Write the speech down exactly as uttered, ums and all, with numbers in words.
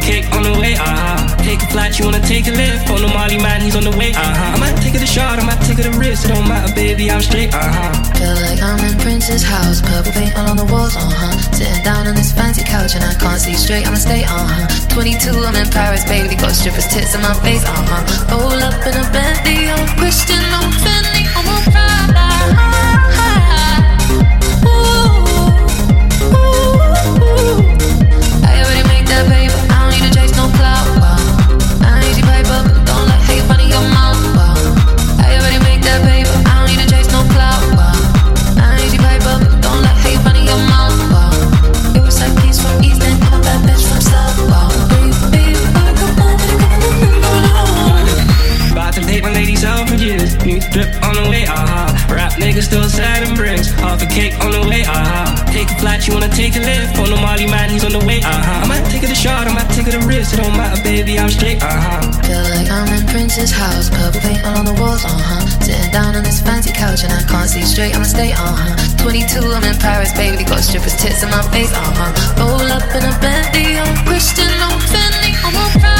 cake on the way, uh-huh. Take a flight, you wanna take a lift. On the Molly man, he's on the way, uh-huh. I might take it a shot, I might take it a risk. It don't matter, baby, I'm straight, uh-huh. Feel like I'm in Prince's house, purple paint all on the walls, uh-huh. Sitting down on this fancy couch and I can't see straight, I'ma stay, uh-huh. twenty-two, I'm in Paris, baby, got strippers' tits in my face, uh-huh. Roll up in a Bentley, I'm Christian, I'm Fendi, I'm a Prada. Ooh, ooh, ooh. I already made that paper, I don't need to chase no clout, wow. I need you paper, don't let hate fun in your mouth, wow. I already made that paper, I don't need to chase no clout, wow. I need you paper, don't let hate fun in your mouth, wow. It was like peace from East End, I'm a bad bitch from South, wow. Baby, baby, come on, about to date my lady Selfridges. New drip on the way, uh-huh. Rap niggas still sad and bricks. Half a cake on the way, uh-huh. Take a flight, you wanna take a lift. On the Molly man, he's on the way, uh-huh. I might take it a shot, I might take it a risk. It don't matter, baby, I'm straight, uh-huh. Feel like I'm in Prince's house, purple paint all on the walls, uh-huh. Sitting down on this fancy couch and I can't see straight, I'ma stay, uh-huh. twenty-two, I'm in Paris, baby, got strippers' tits in my face, uh-huh. Roll up in a Bentley, I'm Christian, I'm Fendi, I'm a Prada.